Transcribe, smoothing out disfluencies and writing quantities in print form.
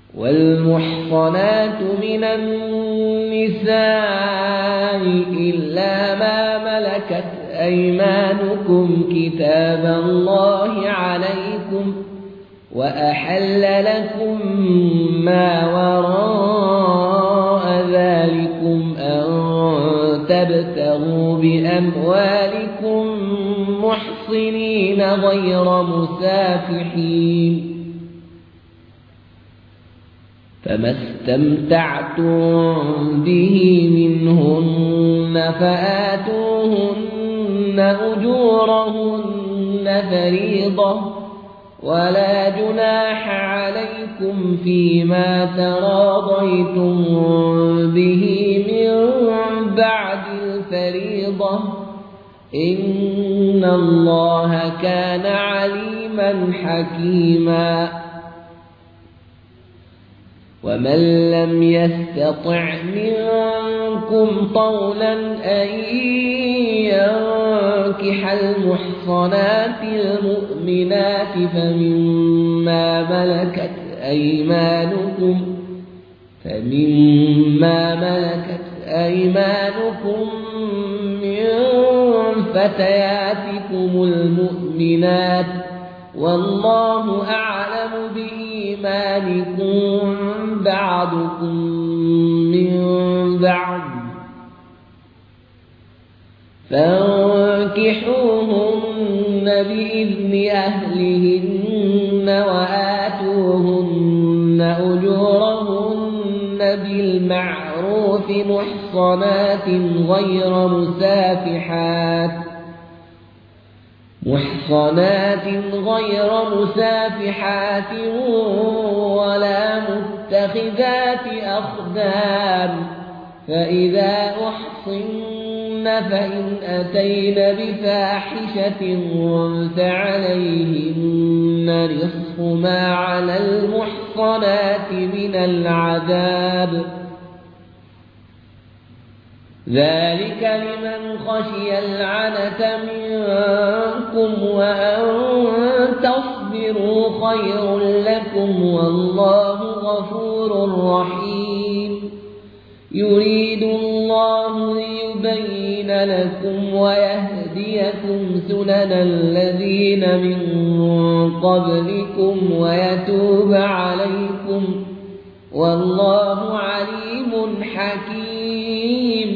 والمحصنات من النساء إلا ما ملكت أيمانكم كتاب الله عليكم وأحل لكم ما وراء ذلكم أن تبتغوا بأموالكم محصنين غير مسافحين فما استمتعتم به منهن فآتوهن أجورهن فريضة ولا جناح عليكم فيما تراضيتم به من بعد الفريضة إن الله كان عليما حكيما ومن لم يستطع منكم طولا أن ينكح المحصنات المؤمنات فمما ملكت أيمانكم من فتياتكم المؤمنات والله أعلم بإيمانكم بعضكم من بعض فانكحوهن بإذن أهلهن وآتوهن أجورهن بالمعروف محصنات غير مسافحات ولا متخذات أخدان فإذا أحصن فإن أتين بفاحشة فعليهن نصف ما على المحصنات من العذاب ذلك لمن خشي العنة منكم وأن تصبروا خير لكم والله غفور رحيم يريد الله ليبين لكم ويهديكم سنن الذين من قبلكم ويتوب عليكم والله عليم حكيم